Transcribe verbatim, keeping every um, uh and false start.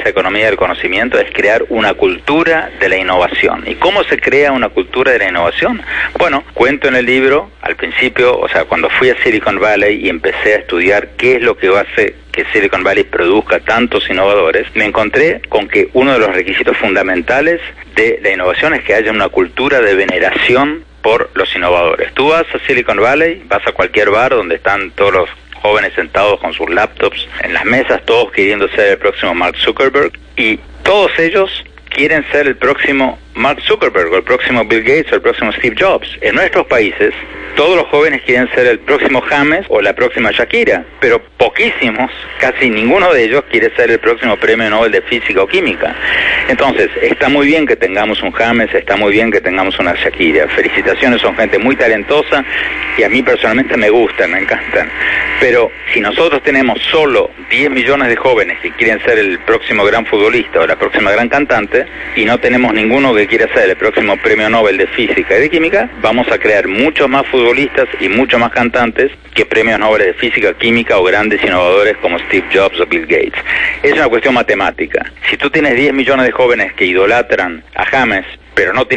esa economía del conocimiento es crear una cultura de la innovación. ¿Y cómo se crea una cultura de la innovación? Bueno, cuento en el libro, al principio, o sea, cuando fui a Silicon Valley y empecé a estudiar qué es lo que hace que Silicon Valley produzca tantos innovadores, me encontré con que uno de los requisitos fundamentales de la innovación es que haya una cultura de veneración por los innovadores. Tú vas a Silicon Valley, vas a cualquier bar donde están todos los jóvenes sentados con sus laptops en las mesas, todos queriendo ser el próximo Mark Zuckerberg, y todos ellos quieren ser el próximo Mark Zuckerberg, o el próximo Bill Gates, o el próximo Steve Jobs. En nuestros países, todos los jóvenes quieren ser el próximo James o la próxima Shakira, pero poquísimos, casi ninguno de ellos quiere ser el próximo premio Nobel de Física o Química. Entonces, está muy bien que tengamos un James, está muy bien que tengamos una Shakira. Felicitaciones, son gente muy talentosa y a mí personalmente me gustan, me encantan. Pero si nosotros tenemos solo diez millones de jóvenes que quieren ser el próximo gran futbolista o la próxima gran cantante, y no tenemos ninguno que quiera ser el próximo premio Nobel de Física y de Química, vamos a crear muchos más futbolistas y muchos más cantantes que premios Nobel de Física, Química o grandes innovadores como Steve Jobs o Bill Gates. Es una cuestión matemática. Si tú tienes diez millones de jóvenes que idolatran a James, pero no tienen